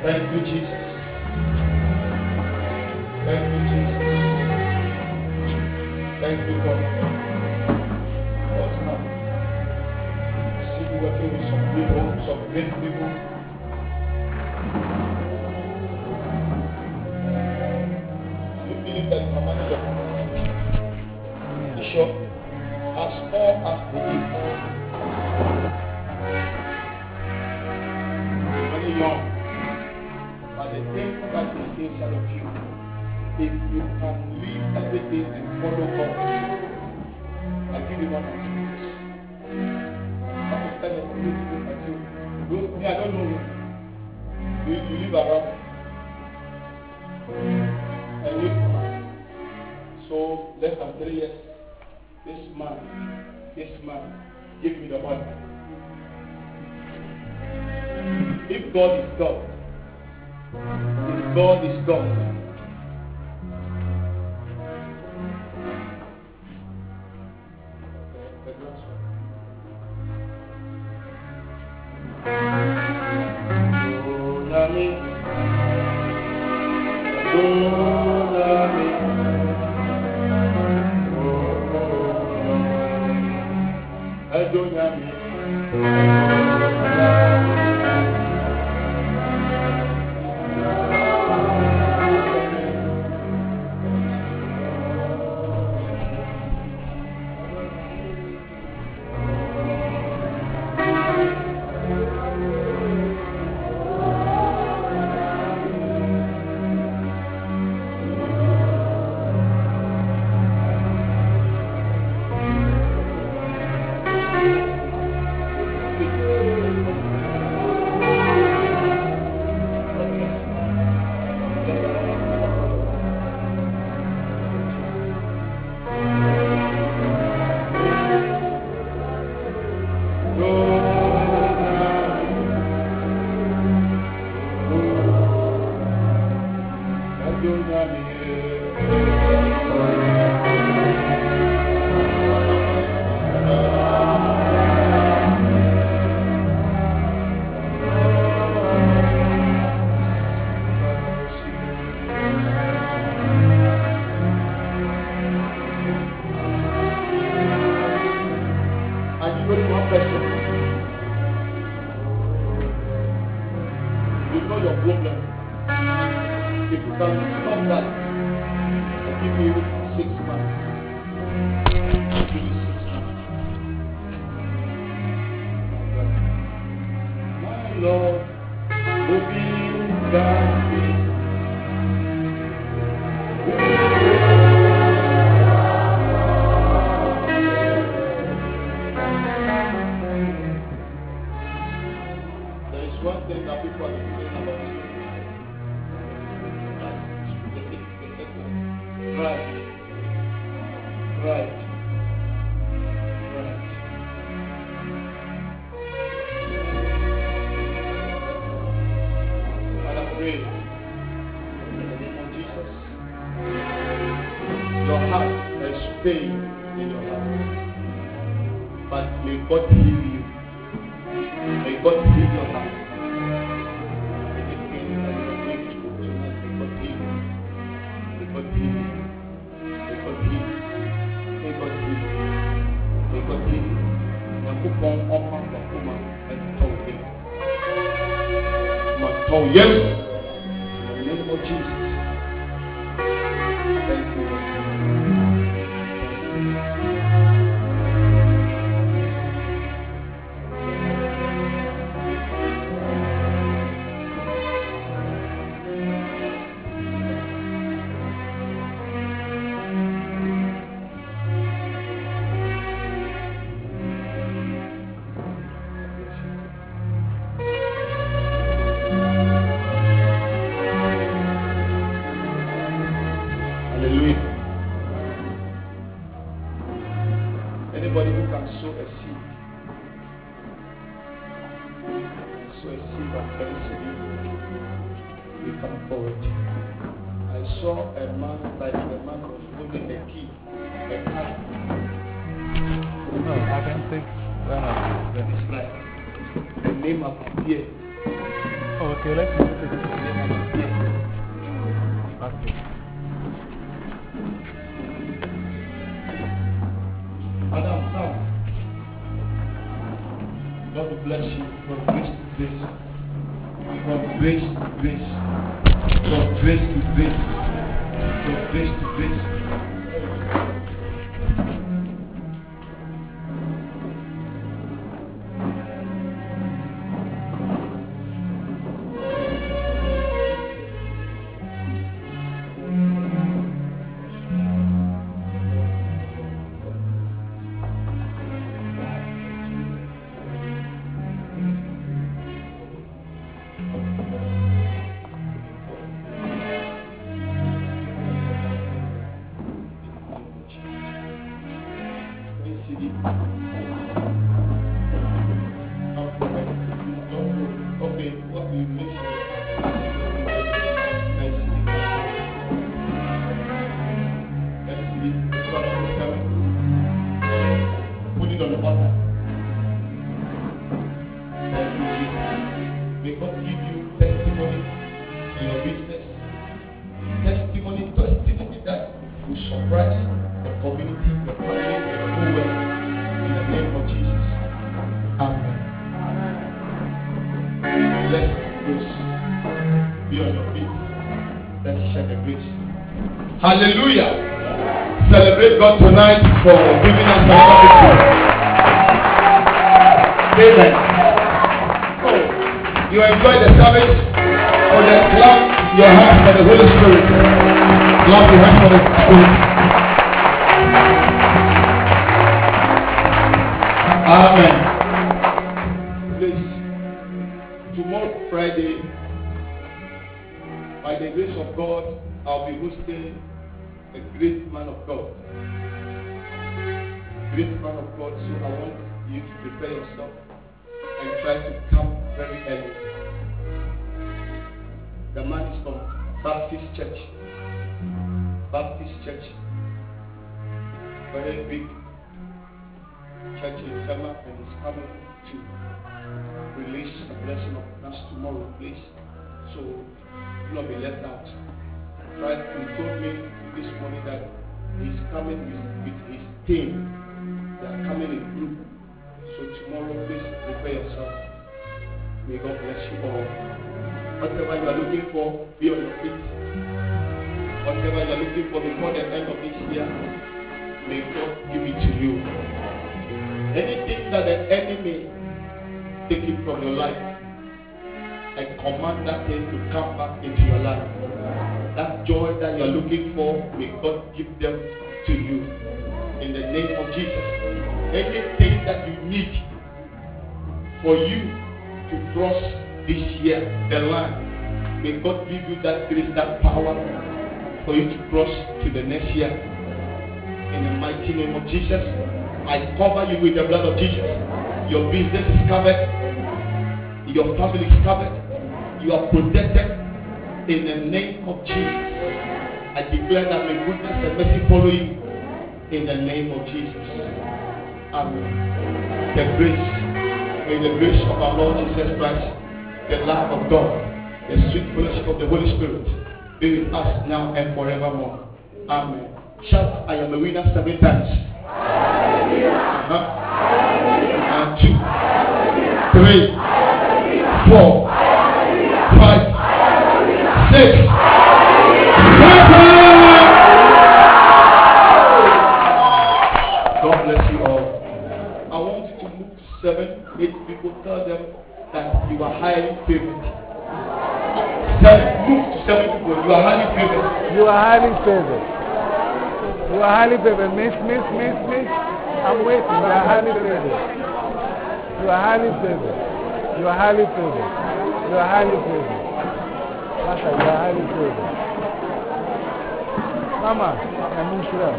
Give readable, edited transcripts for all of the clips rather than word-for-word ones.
Thank you, Jesus. Thank you, Jesus. Thank you, God. Let's come. See you working with some people, some great people. You believe that you can manage your finances? You sure? As small as it is. When you're young, but the thing that is inside of you, if you can leave everything and follow God, I give you one experience. That is kind of beautiful at you. I don't know you. You live around. And you so less than 3 years, this man give me the money. If God is God, if God is God, yes. In the name of Jesus. Thank you, Lord. Okay, let's put it. Yes. Okay. Madam, come. God will bless you from grace to grace. From grace to grace. From grace to grace. From grace to grace. Okay, what we miss let's see. Put it on the altar. Thank you, Jesus. May God give you testimony in your business. Testimony that will surprise the community, the family, the whole world. In the name of Jesus. Amen. Let's grace. Be on your feet. Let's share the grace. Hallelujah. Celebrate God tonight for giving us another victory. Amen. Oh, you enjoy the service? Or then clap your hands for the Holy Spirit. Clap your hands for the Spirit. Amen. Please, tomorrow Friday, by the grace of God, I'll be hosting a great man of God. Great man of God, so I want you to prepare yourself and try to come very early. The man is from Baptist Church. Baptist Church. Very big church in Tema, and he's coming to release a blessing of us tomorrow, please. So do not be left out. Right? He told me this morning that he's coming with his team. They are coming in group. So tomorrow, please prepare yourself. May God bless you all. Whatever you are looking for, be on your feet. Whatever you are looking for before the end of this year, may God give it to you. Anything that the enemy take it from your life, I command that thing to come back into your life. That joy that you are looking for, may God give them to you. In the name of Jesus. Anything that you need for you to cross this year, the line, may God give you that grace, that power for you to cross to the next year. In the mighty name of Jesus, I cover you with the blood of Jesus. Your business is covered. Your family is covered. You are protected. In the name of Jesus, I declare that may goodness and mercy follow you. In the name of Jesus. Amen. The grace, may the grace of our Lord Jesus Christ, the love of God, the sweet fellowship of the Holy Spirit be with us now and forevermore. Amen. Shout, I am a winner 7 times. 1, 2, 3, 4, 5, 6, 7. God bless you all. I want you to move to 7, 8 people. Tell them that you are highly favored. 7. Move to 7 people. You are highly favored. You are highly favored. You are highly favored. Miss. I'm waiting. You are highly favored. You are highly favored. You are highly favored. You are highly favored. Master, you are highly favored. Mama, I'm Israel.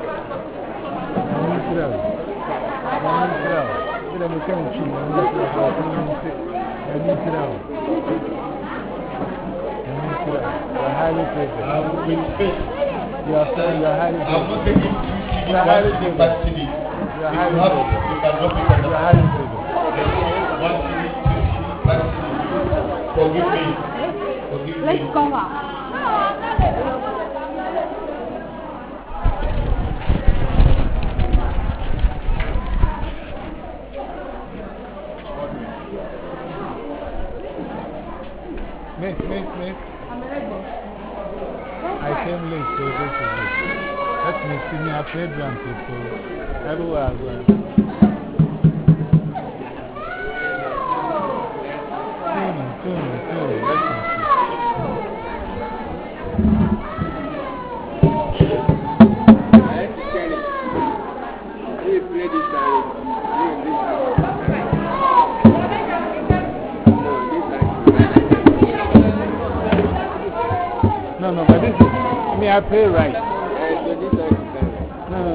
With faith. You are highly I'm not taking 2 CD, 1 CD, 5 CD. If you have it, you can drop it on the floor. The CD, 1 CD, 2 CD, 5 CD. Forgive me. Forgive me. Let's cover. Miss. I'm ready. I came late, so this is it. Let me see me. I played drums, so everywhere I go. Tune. Let me see. No, but this is me. I play right. No.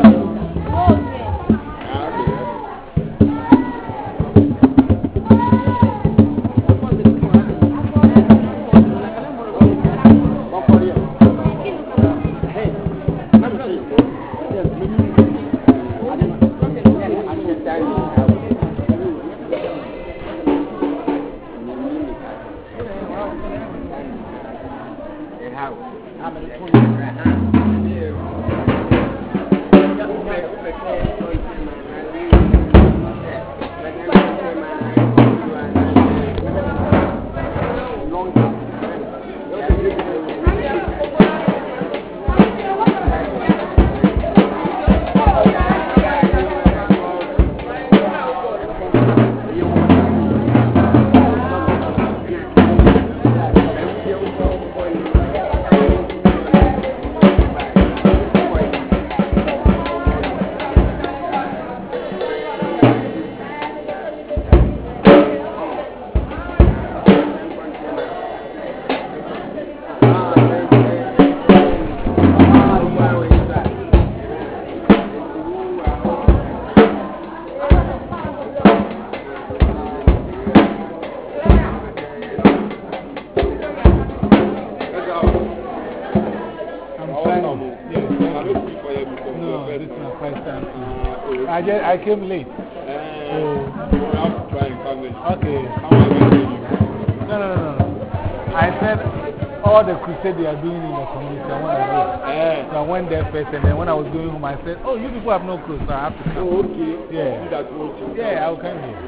I came late. You have to try and come in. Okay. No. I said all the crusade they are doing in the community, I want to go. So I went there first, and then when I was going home, I said, oh, you people have no clothes, so I have to come. Oh, okay. Yeah. Yeah, I'll come here.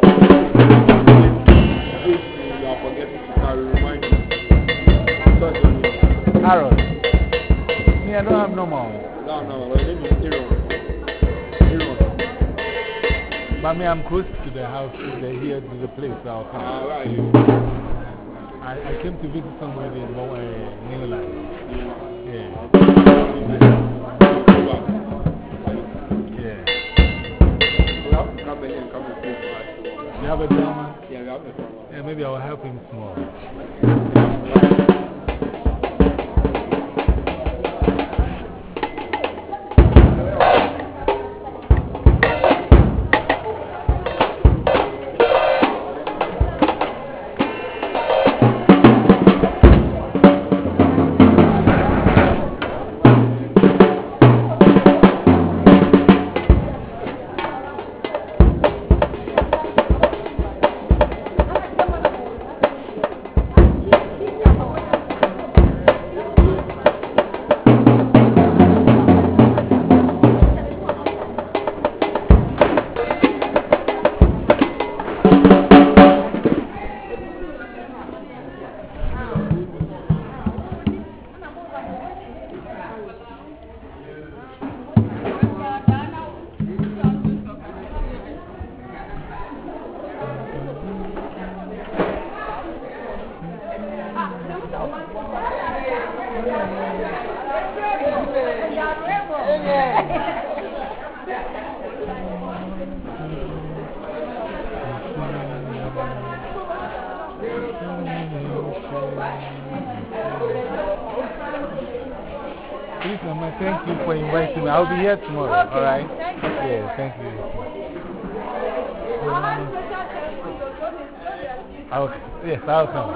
You are forgetting to carry, remind me. Harold. Me, I don't have no more. No, my name is Aaron. But me, I'm close to the house, here to the place, so I'll come. Where are you? I came to visit somebody in New Life. Yeah. Yeah. You have a drummer? Yeah, we have a drummer. Yeah, maybe I'll help him small. Please, Mama, thank you for inviting me. I'll be here tomorrow, Okay, alright? thank you. Yeah, thank you. Yes, I'll come.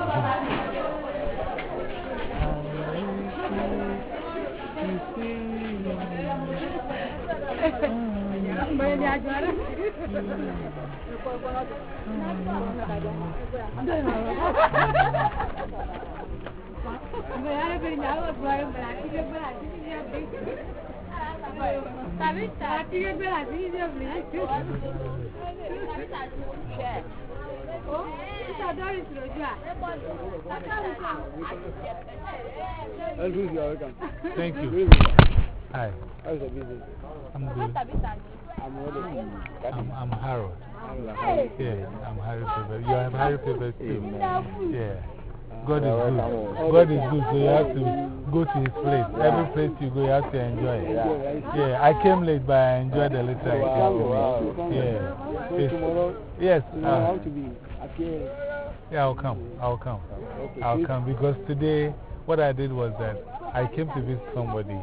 Thank you. Hi. How's the business? I'm good. I'm Harold. Yeah, I'm Harry Favorite. You have Harry Favorite too. Yeah. God is good. God is good, so you have to go to His place. Every place you go, you have to enjoy it. Yeah, I came late, but I enjoyed the little I came. Yeah. Yes. How to be appear? Yeah, I'll come. I'll come because today what I did was that I came to visit somebody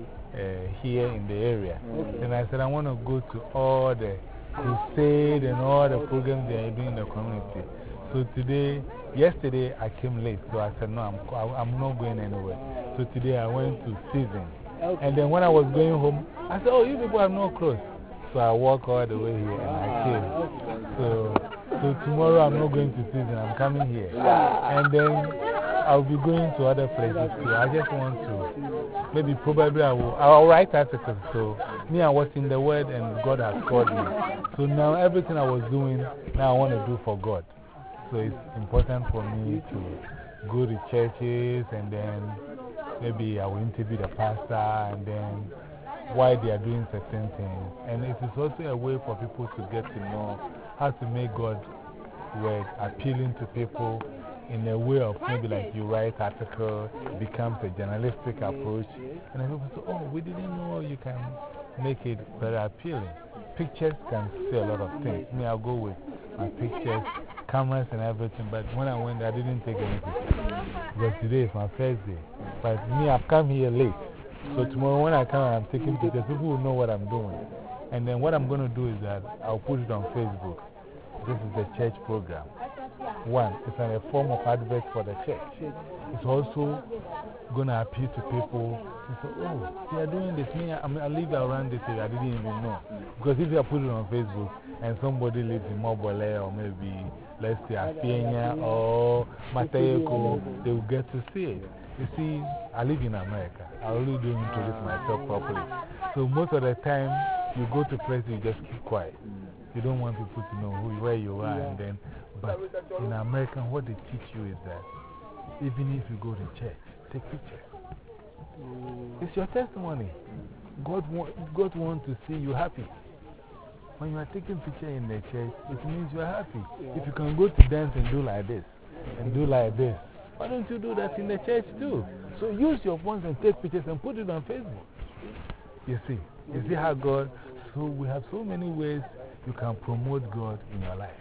here in the area. And I said, I want to go to all the crusade and all the programs they are doing in the community. So yesterday I came late, so I said, no, I'm not going anywhere. So today I went to Season. And then when I was going home, I said, oh, you people are not close. So I walked all the way here and I came. So tomorrow I'm not going to Season, I'm coming here. And then I'll be going to other places too. I just want to, maybe probably I'll write articles. So me, I was in the Word and God has called me. So now everything I was doing, now I want to do for God. So it's important for me to go to churches and then maybe I will interview the pastor and then why they are doing certain things. And it is also a way for people to get to know how to make God's word appealing to people in a way of maybe like you write article, it becomes a journalistic approach. And then people say, oh, we didn't know you can make it very appealing. Pictures can say a lot of things. Me, I'll go with my pictures, cameras and everything. But when I went, I didn't take any pictures. Because today is my first day. But me, I've come here late. So tomorrow when I come, I'm taking pictures. People will know what I'm doing. And then what I'm going to do is that I'll put it on Facebook. This is the church program. One, it's a form of advert for the church. It's also going to appeal to people. They say, oh, they are doing this. Me, I live around this area. I didn't even know. Because if you put it on Facebook and somebody lives in Mobile or maybe, let's say, Afienya or Matayeko, they will get to see it. You see, I live in America. I really don't introduce myself properly. So most of the time, you go to places, you just keep quiet. You don't want people to know where you are. And then, but in America, what they teach you is that even if you go to church, take pictures. It's your testimony. God wants to see you happy. When you are taking pictures in the church, it means you are happy. If you can go to dance and do like this, and do like this, why don't you do that in the church too? So use your phones and take pictures and put it on Facebook. You see how God, so we have so many ways you can promote God in your life.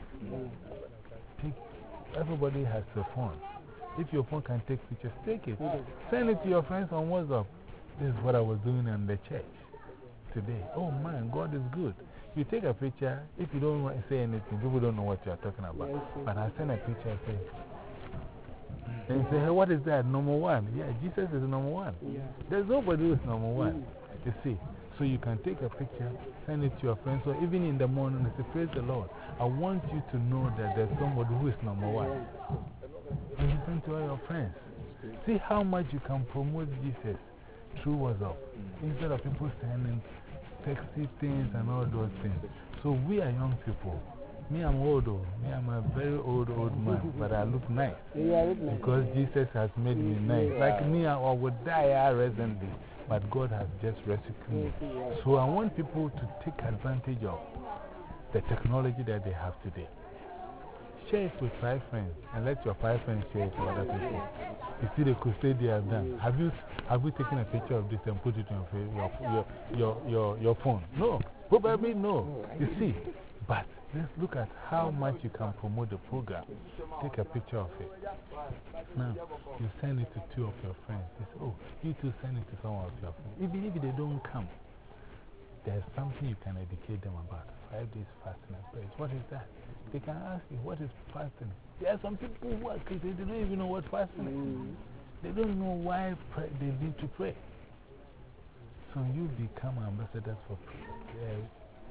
Everybody has a phone. If your phone can take pictures, take it. Send it to your friends on WhatsApp. This is what I was doing in the church today. Oh man, God is good. You take a picture, if you don't say anything, people don't know what you are talking about. But I send a picture and say, and say, hey, what is that? Number one. Yeah, Jesus is number one. There's nobody who is number one. You see. So you can take a picture, send it to your friends. So even in the morning, say, praise the Lord. I want you to know that there's somebody who is number one. And you send to all your friends. See how much you can promote Jesus through WhatsApp. Instead of people sending texty things and all those things. So we are young people. Me, I'm old. Me, I'm a very old man, but I look nice. Because Jesus has made me nice. Like me, I would die recently, but God has just rescued me. So I want people to take advantage of the technology that they have today. Share it with 5 friends and let your 5 friends share it to other people. You see the crusade they have done. Have you taken a picture of this and put it on your phone? No, probably no. You see, but let's look at how much you can promote the program. Take a picture of it. Now, you send it to 2 of your friends. You say, oh, you two send it to some of your friends. Even if they don't come, there's something you can educate them about. 5 days fasting and prayers. What is that? They can ask you, what is fasting? There are some people who are crazy. They don't even know what fasting is. They don't know why they need to pray. So you become ambassadors for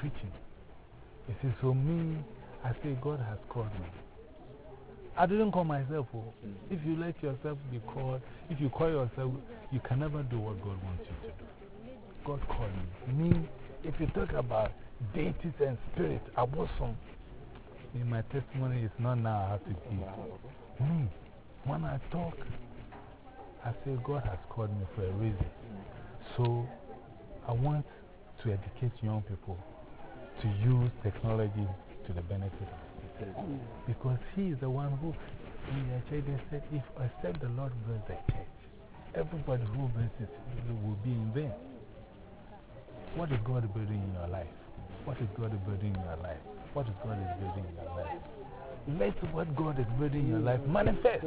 preaching. You see, so me, I say God has called me. I didn't call myself. If you let yourself be called, if you call yourself, you can never do what God wants you to do. God called me. Me, if you talk about deities and spirits, abosom, my testimony is not now I have to give. Me, when I talk, I say God has called me for a reason. So I want to educate young people to use technology to the benefit of society. Because He is the one who, in the church, they said, if except the Lord builds the church, everybody who builds it will be in vain. What is God building in your life? What is God building in your life? What is God building in your life? Let what God is building in your life manifest.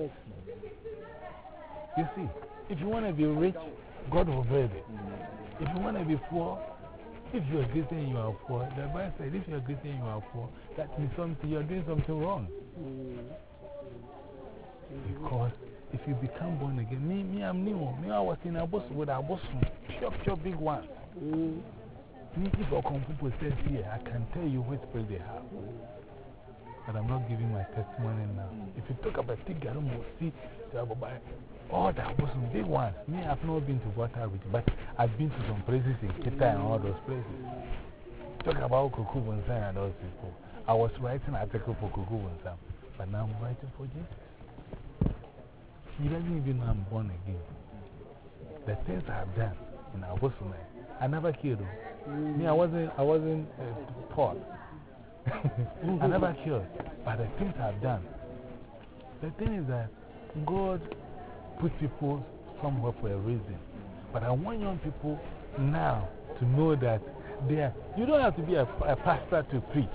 You see, if you want to be rich, God will build it. If you want to be poor, if you are Christian and you are poor, the Bible says if you are Christian and you are poor, that means you are doing something wrong. Because if you become born again, me, I'm new. Me, I was in a bus with a bus, pure big one. Me, if a people says here, I can tell you which place they have. But I'm not giving my testimony now. If you talk about Tigarum, see, all that was some big ones. Me, I've not been to Waterwich, but I've been to some places in Kita and all those places. Talk about Kuku Bunsan and those people. I was writing an article for Kuku Bunsan, but now I'm writing for Jesus. He doesn't even know I'm born again. The things I've done in Abosome, I never killed him. Me, I wasn't Paul. I never killed. But the things I've done, the thing is that God put people somewhere for a reason. But I want young people now to know that you don't have to be a pastor to preach.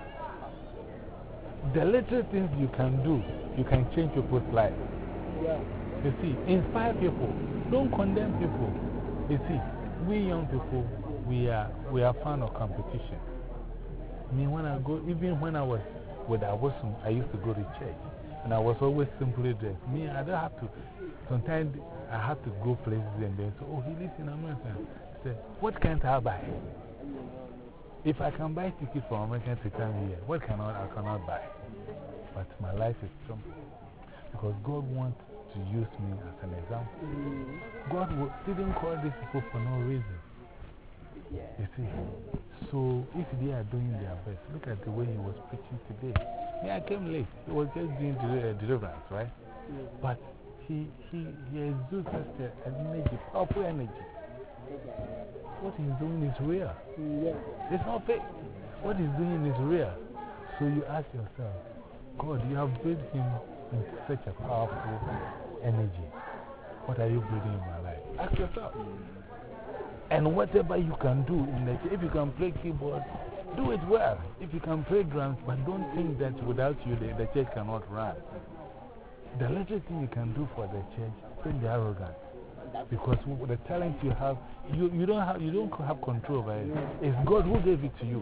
The little things you can do, you can change people's lives. Yeah. You see, inspire people. Don't condemn people. You see, we young people, we are fan of competition. Me, when I go, even when I was with Awosum, I used to go to church. And I was always simply dressed. Me, I don't have to. Sometimes I have to go places and they say, oh, he lives in America. I say, what can't I buy? If I can buy tickets from America to come here, what I cannot buy? But my life is simple. Because God wants to use me as an example. God didn't call these people for no reason. You see? So if they are doing their best, look at the way he was preaching today. Yeah, I came late. He was just doing deliverance, right? But he exudes such an energy, powerful energy. What he's doing is real. It's not fake. What he's doing is real. So you ask yourself, God, you have built him in such a powerful energy. What are you building in my life? Ask yourself. And whatever you can do in the church, if you can play keyboard, do it well. If you can play drums, but don't think that without you the church cannot run. The little thing you can do for the church, don't be arrogant. Because with the talent you have, you don't have control over it. It's God who gave it to you.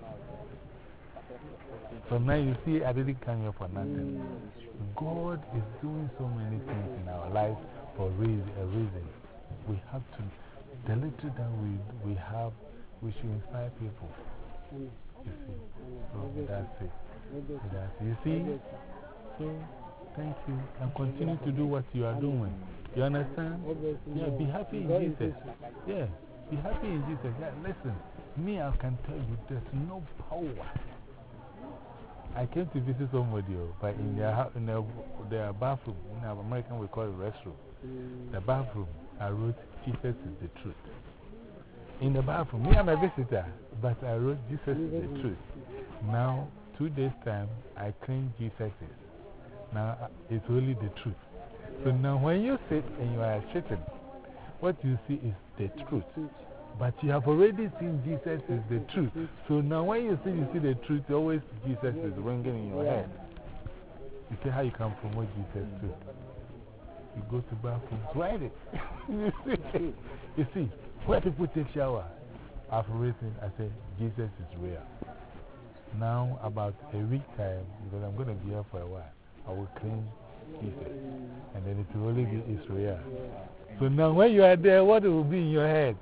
So now you see, I didn't come here for nothing. God is doing so many things in our life for a reason. We have to. The little that we have, we should inspire people. You see? So that's it. You see? So, thank you. And continue to do what you are doing. You understand? Yeah, be happy in Jesus. Yeah, be happy in Jesus. Yeah, listen, me, I can tell you there's no power. I came to visit somebody, but in their bathroom, in American we call it restroom. The bathroom, I wrote, Jesus is the truth. In the bathroom, me, I'm a visitor, but I wrote, Jesus is the truth. Now, 2 days' time, I claim Jesus is. Now, it's only the truth. So now, when you sit and you are sitting, what you see is the truth. But you have already seen Jesus is the truth. So now, when you see the truth, always Jesus is ringing in your head. You see how you can promote Jesus too. You go to bathrooms, write it. You see, where people take shower, I've written, I say, Jesus is real. Now, about a week time, because I'm going to be here for a while, I will claim Jesus. And then it will only be Israel. So now when you are there, what will be in your head?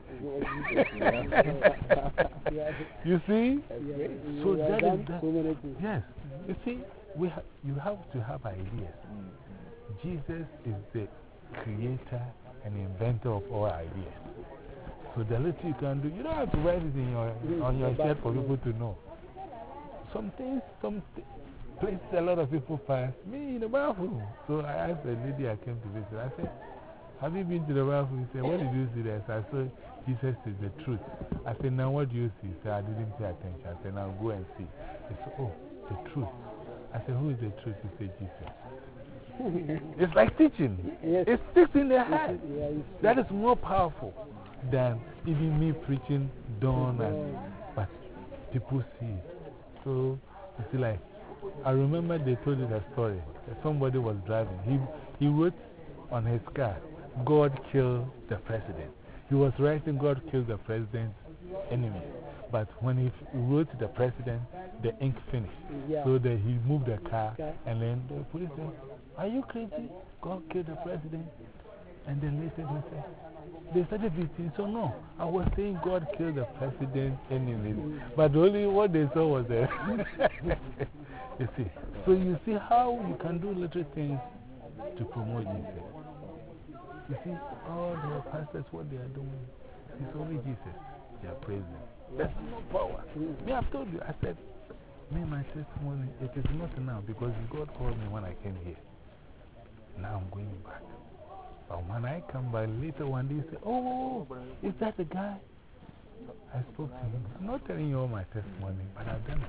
You see? So that is that. Yes. You see, you have to have ideas. Jesus is the creator and inventor of all ideas. So the little you can do, you don't have to write it on your shirt for people to know. Some places a lot of people pass me in the bathroom. So I asked the lady I came to visit, I said, have you been to the bathroom? He said, what did you see there? So I said, Jesus is the truth. I said, now what do you see? He said, I didn't pay attention. I said, now go and see. He said, oh, the truth. I said, who is the truth? He said, Jesus. It's like teaching. It sticks in their head. That is more powerful than even me preaching dawn. But people see it. So, you see, like, I remember they told you the story. That somebody was driving. He wrote on his car, God killed the president. He was writing, God killed the president's enemy. But when he wrote the president, the ink finished. So that he moved the car, and then the police said, are you crazy? God killed the president. And then later they started beating. So, no, I was saying God killed the president's enemies. But the only what they saw was the. You see. So, you see how you can do little things to promote Jesus. You see, all the pastors, what they are doing, it's only Jesus. They are praising. There's no power. Me, I've told you, I said, me, my testimony, it is not now because God called me when I came here. Now I'm going back. But when I come by later one day, say, oh, is that the guy? I spoke to him. I'm not telling you all my testimony, but I've done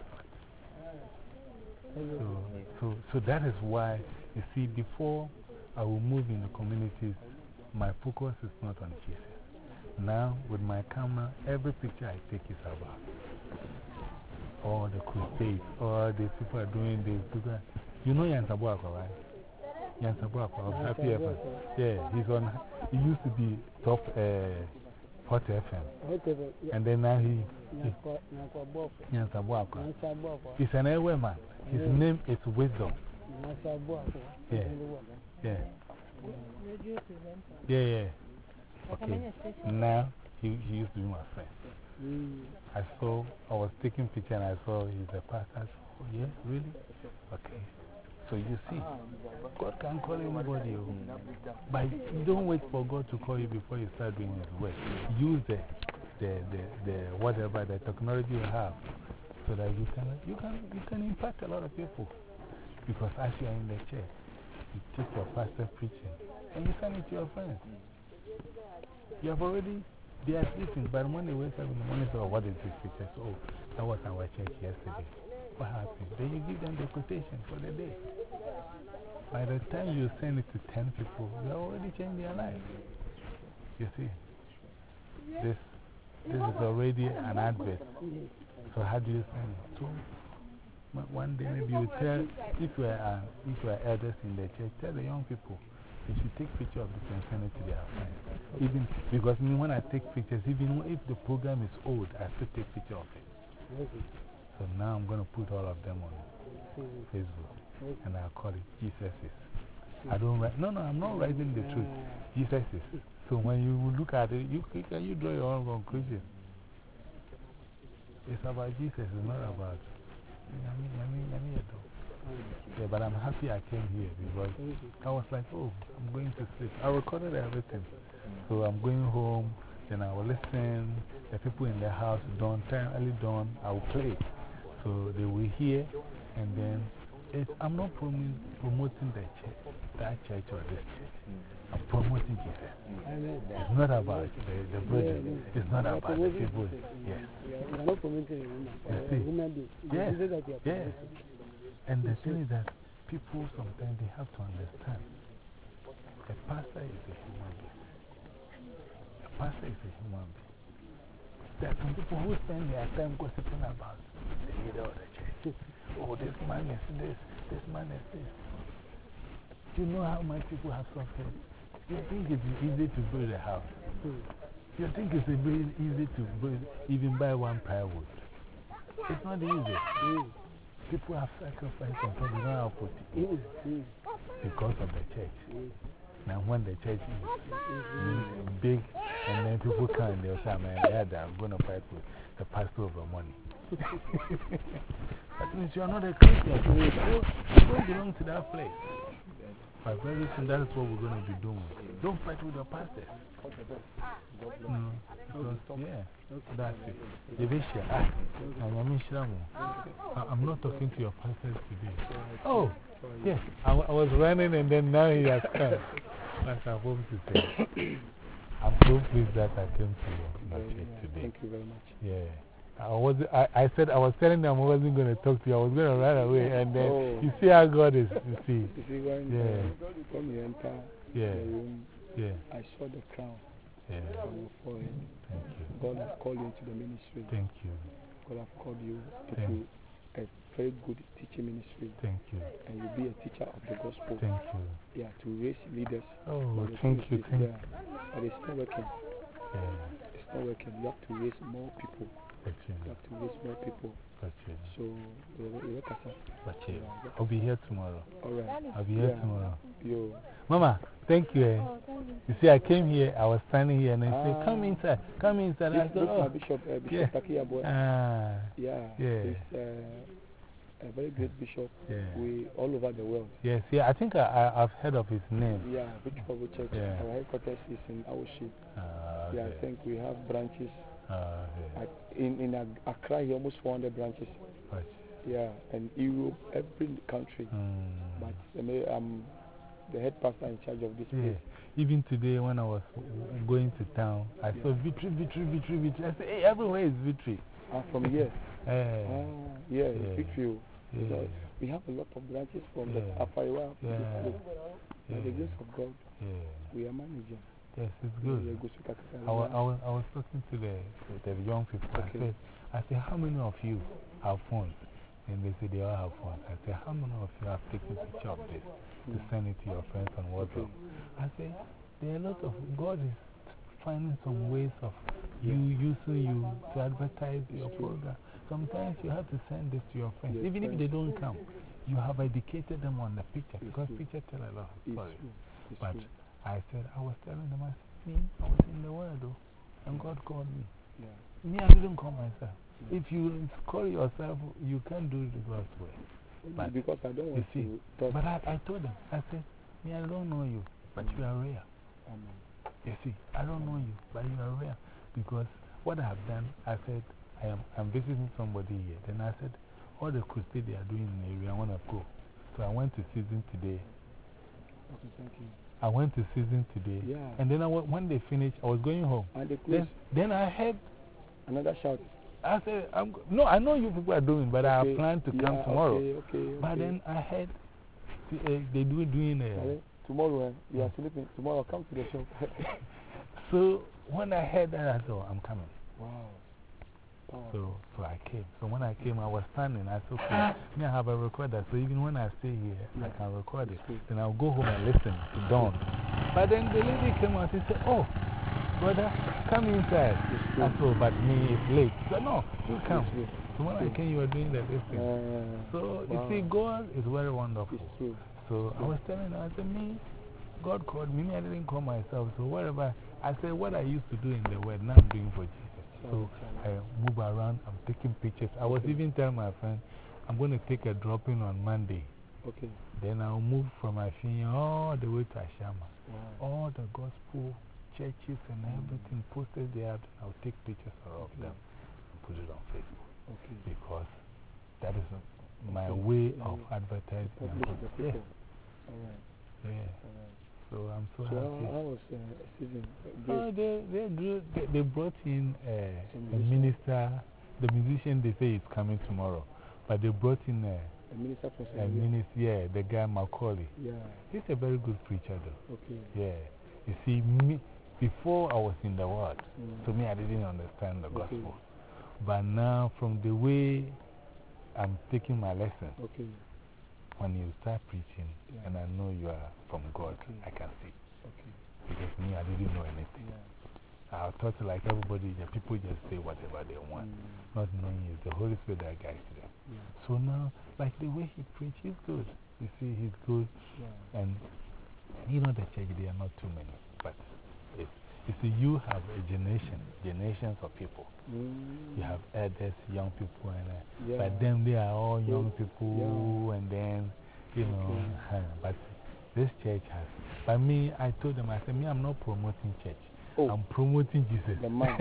it. So that is why, you see, before I will move in the communities, my focus is not on Jesus. Now, with my camera, every picture I take is about all the crusades, all these people are doing this. You know Yansabuako, right? Yansabuako of Happy FM. Yeah, he's on, he used to be top Hot FM. And then now Yansabuako. He's an airway man. His name is Wisdom. Yeah. Yeah. Yeah. Okay. Now, he used to be my friend. I was taking picture and I saw he's a pastor. I said, oh, yeah, really? Okay. So you see, God can call anybody. But you don't wait for God to call you before you start doing His work. Use the whatever, the technology you have so that you can impact a lot of people. Because as you are in the church, you take your pastor preaching and you send it to your friends. You have already, they are sleeping, but when they wake up in the morning, so what is this picture? So, that was our church yesterday. What happened? Then you give them the quotation for the day. By the time you send it to 10 people, they already changed their life. You see, this is already an advert. So, how do you send it? So, one day maybe you tell, if you are elders in the church, tell the young people. They should take picture of this and send it to their friends. Even, because me, when I take pictures, even if the program is old, I still take picture of it. So now I'm going to put all of them on Facebook. And I'll call it Jesus Is. I don't write, no, I'm not writing the truth. Jesus Is. So when you look at it, you draw your own conclusion. It's about Jesus, it's not about. Yeah, but I'm happy I came here because I was like, oh, I'm going to sleep. I recorded everything. So I'm going home, then I will listen. The people in the house, early dawn, I will play. So they will hear, and then I'm not promoting the church, that church or this church. I'm promoting Jesus. It's not about the building. It's not about the people. Yes. You're not promoting a human being. Yes. Yes. And the thing is that people sometimes they have to understand a pastor is a human being. A pastor is a human being. There are some people who spend their time gossiping about the leader of the church. Oh, this man is this man is this. Do you know how much people have suffered? You think it's easy to build a house? You think it's very easy to build, even buy one plywood? It's not easy. People have sacrificed and said, you don't have put it because of the church. Now, when the church is big and then people come and they'll say, man, I'm going to fight with the pastor over money. That means you are not a Christian. You don't belong to that place. But very soon, that is what we're going to be doing. Don't fight with your pastors. Because, yeah, that's it. I'm not talking to your pastors today. Oh, yes, I was running and then now he has come. Like I'm home to say, I'm so pleased that I came to your church today. Thank you very much. Yeah. I said, I was telling them I wasn't going to talk to you. I was going to run away. And then you see how God is. You see. You see, when you enter the room, I saw the crown on your forehead. Thank you. God has called you into the ministry. Thank you. God has called you into a very good teaching ministry. Thank you. And you'll be a teacher of the gospel. Thank you. Yeah, to raise leaders. Oh, thank you. Thank you. But it's not working. It's not working. You have to raise more people. You have to raise more people. So, I'll be here tomorrow. Alright. I'll be here tomorrow. Yo. Mama, thank you. You see, I came here, I was standing here, and I said, come inside, come inside. This I said, oh, Bishop Takia boy. He's a very great bishop all over the world. Yes, I think I've heard of his name. Yeah, Bishop of the Church. Our headquarters is in Aoshi. I think we have branches. In Accra, he almost 400 branches. Yeah, and Europe, every country. But I'm the head pastor in charge of this place. Even today, when I was going to town, I saw victory, victory, victory, victory. I said, hey, everywhere is victory. From here? Victory. So we have a lot of branches from the Afariwa. By the grace of God, we are managing. Yes, it's good. I was talking to the young people. I said, how many of you have phones? And they said they all have phones. I said, how many of you have taken a picture of this to send it to your friends on WhatsApp? I said, there are a lot of, God is finding some ways of using you to advertise your program. Sometimes you have to send this to your friends. Even if they don't come, you have educated them on the picture because pictures tell a lot of stories. But I said, I was telling them, I said, me, I was in the world, though, and God called me. Me, I didn't call myself. If you call yourself, you can't do it God's way. But, because I don't want to talk. But I told them, I said, me, I don't know you, but you are rare. You see, I don't know you, but you are rare. Because what I have done, I said, I'm visiting somebody here. Then I said, all the crusade they are doing in the area, I want to go. So I went to season today. Okay, thank you. I went to season today. And then when they finished, I was going home. And then I heard another shout. I said, no, I know you people are doing, but I plan to come tomorrow. But then I heard they doing tomorrow, you are sleeping. Tomorrow, come to the shop. So when I heard that, I said, oh, I'm coming. Wow. So I came. So when I came, I was standing. I said, okay, me, I have a recorder. So even when I stay here, I can record it. Then I'll go home and listen to Dawn. But then the lady came out and said, oh, brother, come inside. I said, but me, it's late. She said, no, you come. So when I came, you were doing the listening. So you see, God is very wonderful. So I was telling her, I said, me, God called me. I didn't call myself. So whatever, I said, what I used to do in the world, now I'm doing for Jesus. So I move around, I'm taking pictures. I was even telling my friend, I'm going to take a drop-in on Monday. Then I'll move from Afinya all the way to Ashama. All the gospel churches and everything posted there. I'll take pictures of them and put it on Facebook. Because that is my way of advertising. So I'm so happy. How was season? They brought in a minister. The musician, they say, is coming tomorrow. But they brought in a minister from the guy Macaulay. He's a very good preacher, though. You see, me, before I was in the world, to me, I didn't understand the gospel. But now, from the way I'm taking my lesson, when you start preaching, and I know you are from God, I can see. Because me, I didn't know anything. I thought like everybody, the people just say whatever they want, not knowing it's the Holy Spirit that guides them. So now, like the way he preaches, he's good. You see, he's good. Yeah. And you know, the church, there are not too many. But you see, you have a generations of people. You have elders, young people, and but then they are all young people, and then, you know, but this church has. But me, I told them, I said, me, I'm not promoting church. Oh, I'm promoting Jesus. The man.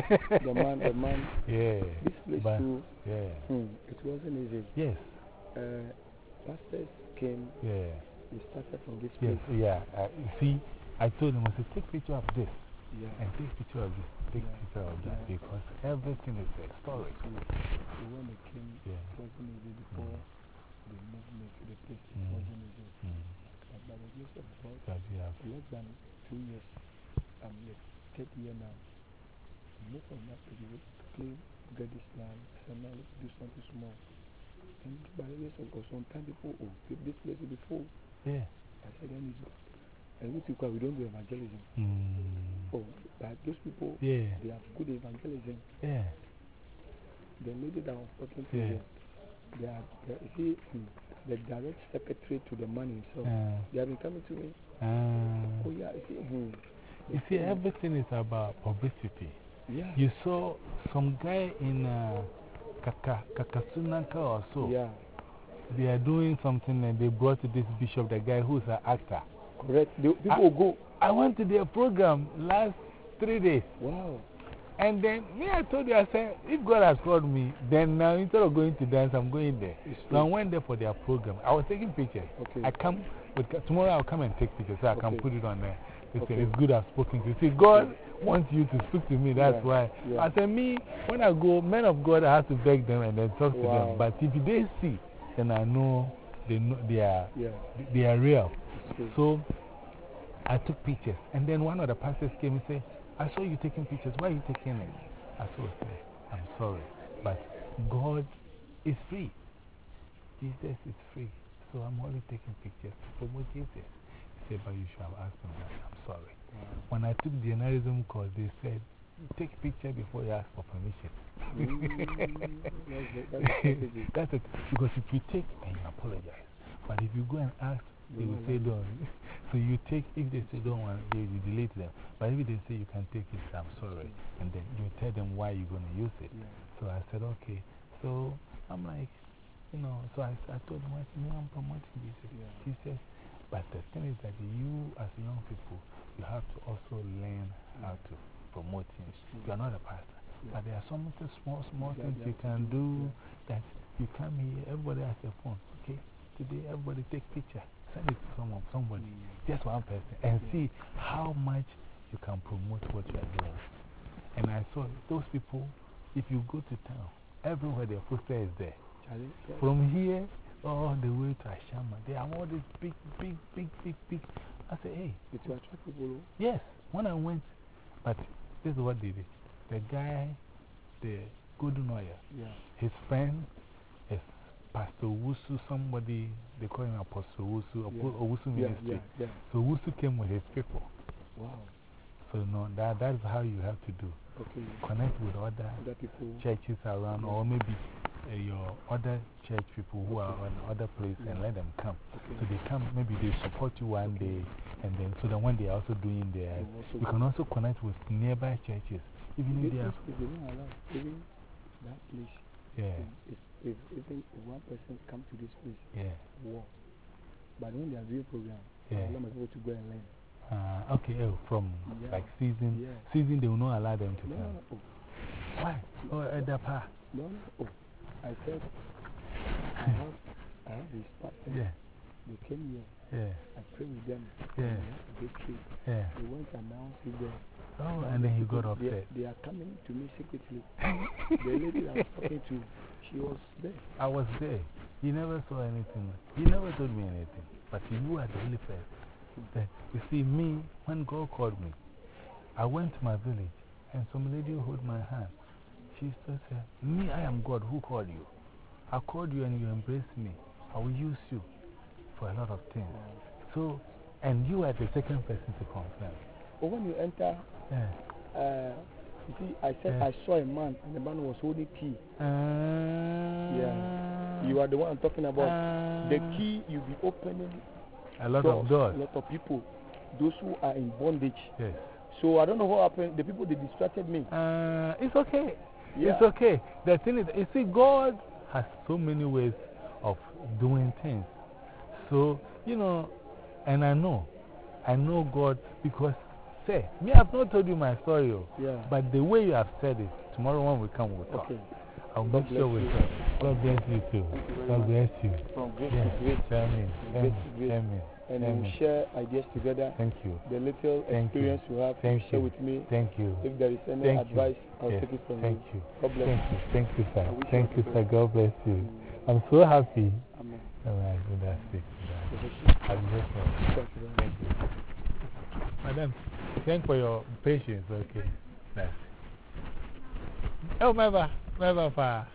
Yeah. This place but, too. Yeah. It wasn't easy. Yes. Pastors came. Yeah. They started from this place. Yes. Yeah. You see, I told them, I said, take picture of this. Yeah. And take picture of this. Take picture of that. Because everything is a story. So when they came, it wasn't easy before they moved me to the place. It wasn't easy. But by the grace of God, less than 2 years, I'm like 3rd year now. Most of that people claim get this land, and now let's do something small. And by the grace of God, sometimes people, this place will be full. Yeah. I said, then it's God. And we don't do evangelism. But those people, they have good evangelism. Yeah. The lady that was talking to them, they are, you see, the direct secretary to the man himself, they have been coming to me. Oh, yeah, you see, everything is about publicity. Yeah. You saw some guy in Kakasunanka or so. Yeah. They are doing something and they brought this bishop, the guy who's an actor. Correct. People go. I went to their program last 3 days. Wow. And then, me, I told you, I said, if God has called me, then now instead of going to dance, I'm going there. So I went there for their program. I was taking pictures. Okay. Tomorrow I'll come and take pictures so I can put it on there. They said, it's good I've spoken to you. See, God wants you to speak to me. That's why. I said, me, when I go, men of God, I have to beg them and then talk to them. But if they see, then I know they are real. So I took pictures. And then one of the pastors came and said, I saw you taking pictures. Why are you taking it? I said, okay, I'm sorry. But God is free. Jesus is free. So I'm only taking pictures to promote Jesus. He said, but you should have asked him that. I'm sorry. When I took the journalism course, they said, take picture before you ask for permission. That's it. Because if you take and you apologize, but if you go and ask, they will say don't. So you take, if they say don't want, you delete them. But if they say you can take it, I'm sorry. And then you tell them why you're going to use it. So I said, okay. So I'm like, you know, so I told them, I'm promoting Jesus. He says, but the thing is that you, as young people, you have to also learn how to promote things. You are not a pastor. But there are some small things you can do that you come here, everybody has a phone. Okay? Today, everybody take picture. Send it to somebody, just one person, and see how much you can promote what you are doing. And I saw those people, if you go to town, everywhere their poster is there. From here all the way to Ashama, they have all these big. I said, hey. Did you attract people? Yes, when I went, but this is what they did. The guy, the Golden Oil, his friend is Pastor Owusu, somebody, they call him Apostle Owusu, Owusu Ministry. So Owusu came with his people. Wow. So no, that's how you have to do. Okay. Connect with other people, churches around, or maybe your other church people who are on other places and let them come. So they come, maybe they support you one day, and then so that when they are also doing theirs, you can also connect with nearby churches. Even if they are. Even that place. If one person come to this place, walk. But when they are doing program, I allow my people to go and learn. Okay, from like season, they will not allow them to come. No. Why? Oh, at the park. No. I said, I have this pastor. They came here. I prayed with them. They came. They went and announced it there. Oh, and then he got upset. They are coming to me secretly. The lady I was talking to, she was there. I was there. He never saw anything. He never told me anything. But you are the only person. You see, me, when God called me, I went to my village and some lady held my hand. She still said, me, I am God who called you. I called you and you embraced me. I will use you for a lot of things. So, and you are the second person to confirm. But when you enter You see, I said I saw a man and the man was holding key. Yeah. You are the one I'm talking about. The key, you'll be opening a lot of doors. A lot of people. Those who are in bondage. Yes. So I don't know what happened. The people, they distracted me. It's okay. Yeah. It's okay. The thing is, you see, God has so many ways of doing things. So, you know, and I know God because, say, me, I've not told you my story, yeah. But the way you have said it, tomorrow when we come, we'll talk. Okay. I'll make sure we talk. God bless you too. God bless you. From grace to grace. Amen. Grace to grace. Amen. And we share ideas together. Thank you. The little experience you have, share with me. Thank you. If there is any advice, I'll take it from Thank you. God bless you. Thank you, sir. Thank you, sir. God bless you. I'm so happy. Amen. All right, that's it. Thank you. Madam, thank for your patience. Okay. Nice. Oh, my papa.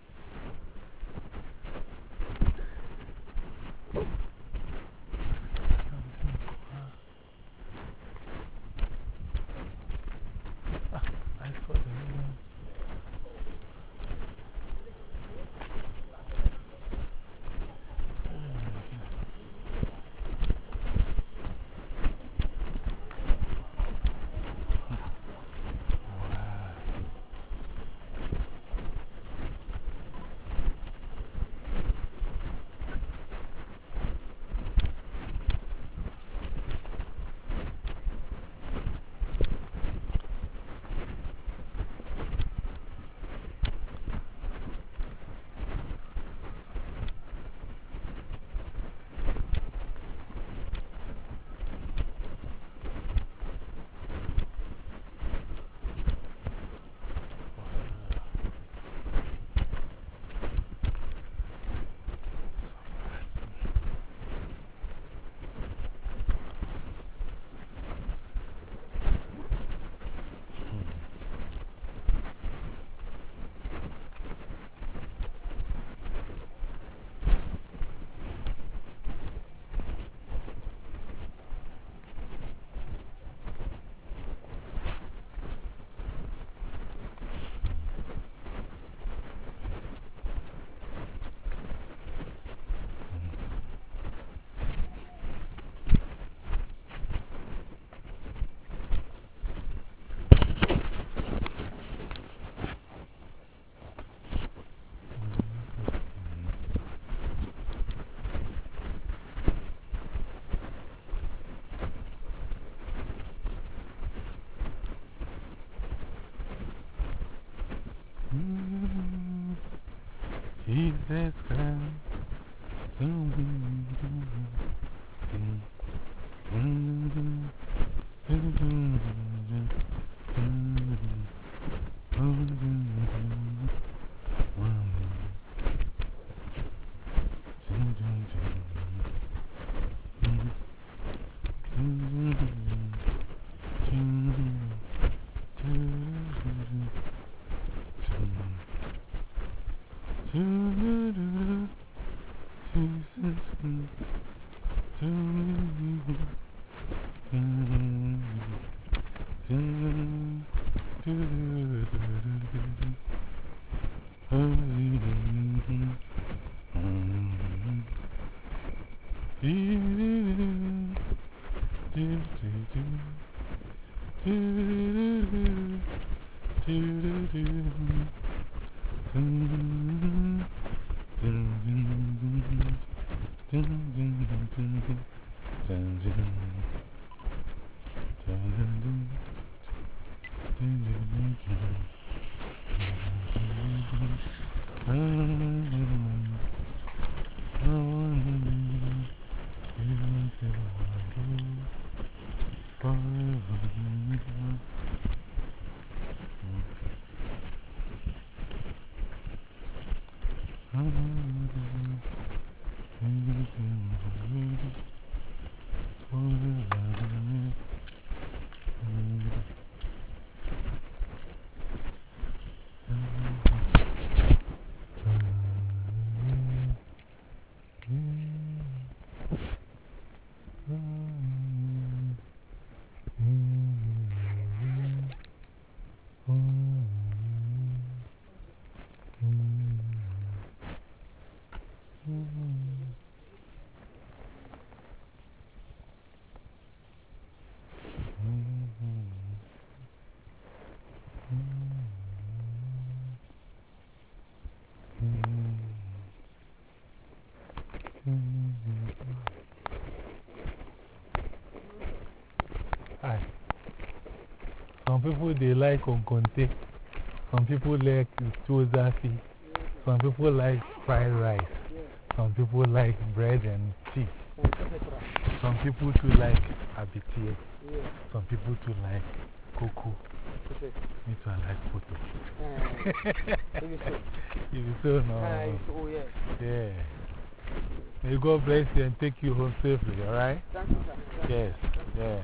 Jesus Christ. Some people they like Onkonte. Some people like Tuozafi. Some people like fried rice. Some people like bread and tea. Some people too like abitie. Some people too like cocoa. Me too, I like photo. If you so, no. Yeah. May God bless you and take you home safely, alright? Yes, yeah.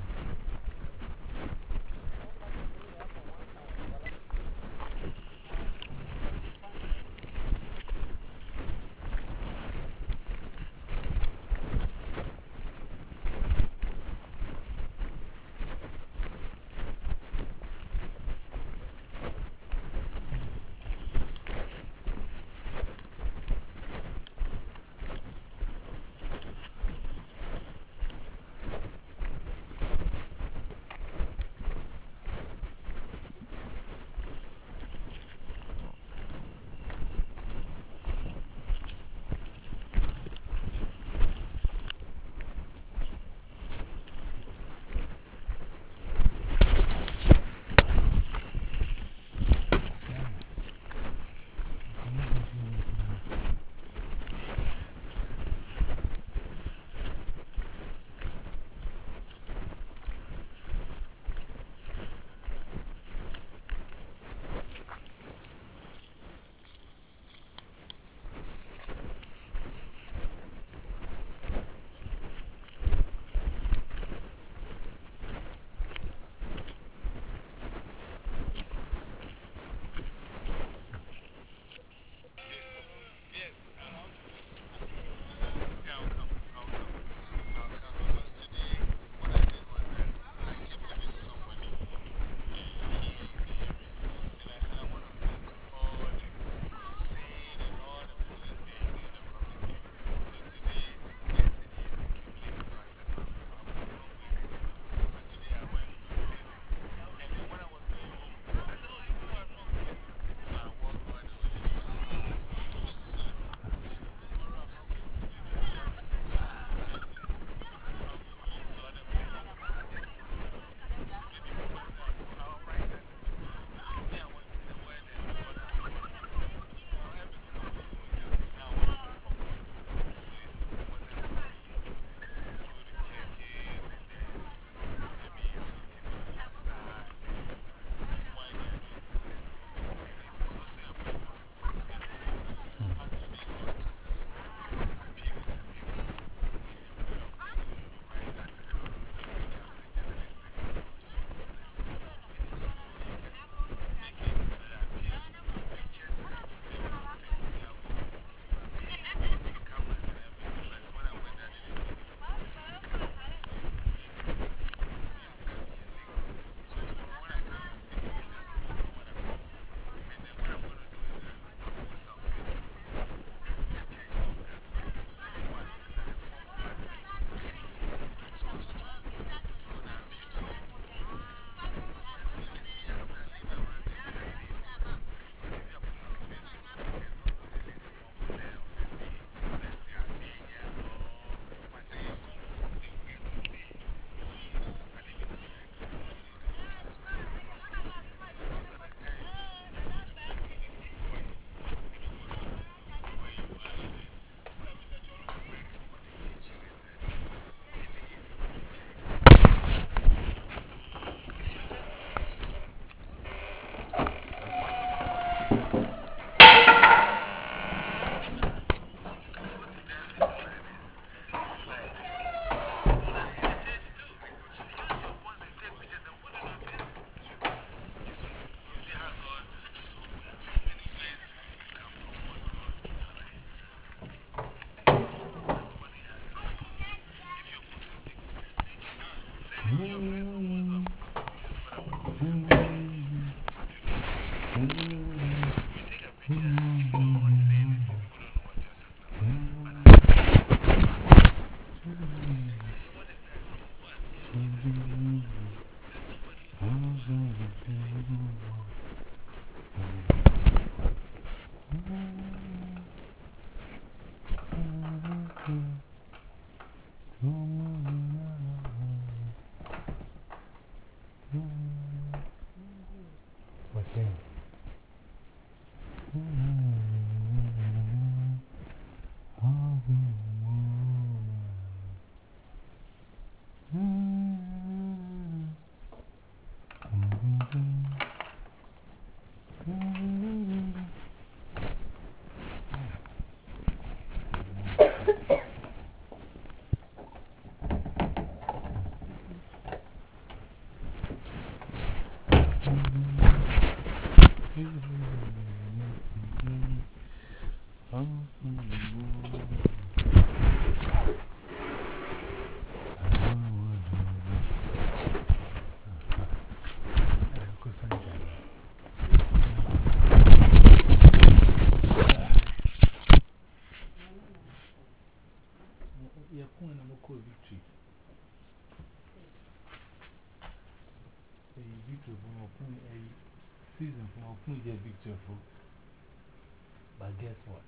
Season for open your victory for. But guess what?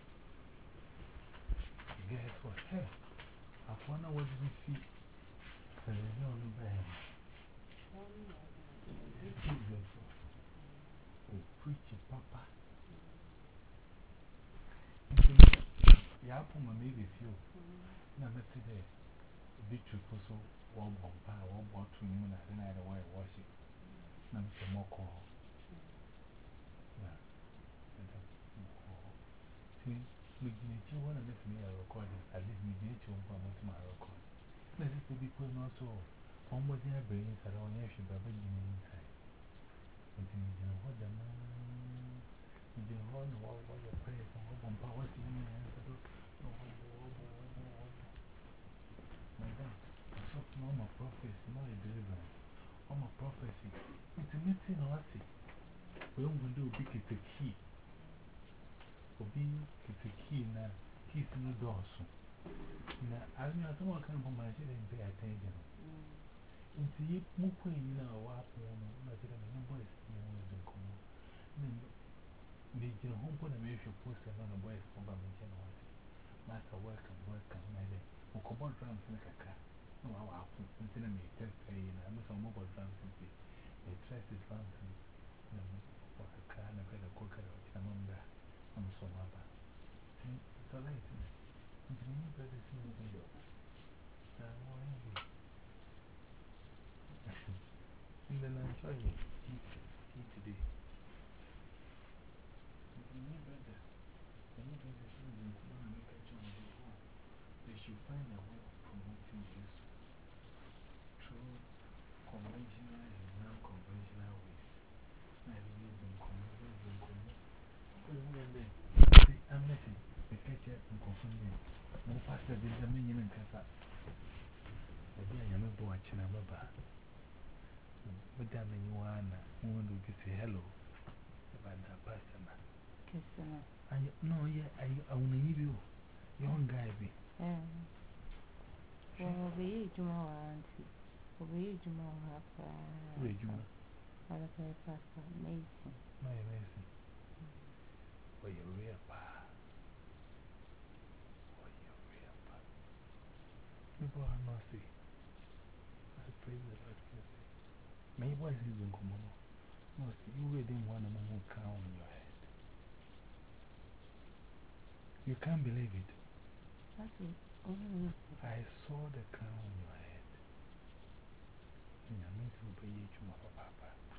Guess what? Hey, I wonder what did you see? So there's no bad. Season for. Oh, preach it, Papa. Yeah, I put my maybe few. Now, let's say there. Victory for so one bomb, one bottle, and then I don't want to wash it. Now, it's a more call. See, we need you want to make me a recording. At least we need you one more to my record. Let us be put also. One more thing I bring inside on your ship, but bring inside. But you know what the man, you know what your prayers and what one power to me and so my God, so no more prophecy, no deliverance. All my prophecy. It's a meeting or I see. We don't do big it's a key. For being it's a key now, keys in the door. Now, I don't know someone come from my city and pay attention. It's a move when you know what happened. I said, no boys, no one's in common. They get home for the major post and on the boys for my channel. Master work and my day. Or come on, drums in a car. No, I'll put something in me. Test paying. I'm some mobile drums and say, the trust is fountain. For a car and a better cooker or chamanda. I'm so mother. So late. And you need better see me. And then I'm trying to eat today. You need better. You need better see me. Make a job before. They should find a way of promoting this through conventional and non-conventional ways. Now, using conventional. I'm missing the catcher and confirming. No pastor, there's a million and casa. Again, I'm a boy, and I'm a bar. Madame, you are one who can say hello about that pastor. No, yeah, I want to leave you. Young guy be. Well, we tomorrow, auntie. We tomorrow, Wait, you know. I'll play Pastor Mason. My Mason. Or your real pa. Or your real pa. People are not see. I praise the Lord. My voice is in common. No, see, you really didn't want a moment crown on your head. You can't believe it. I saw the crown on your head. And I meant to obey you, Papa.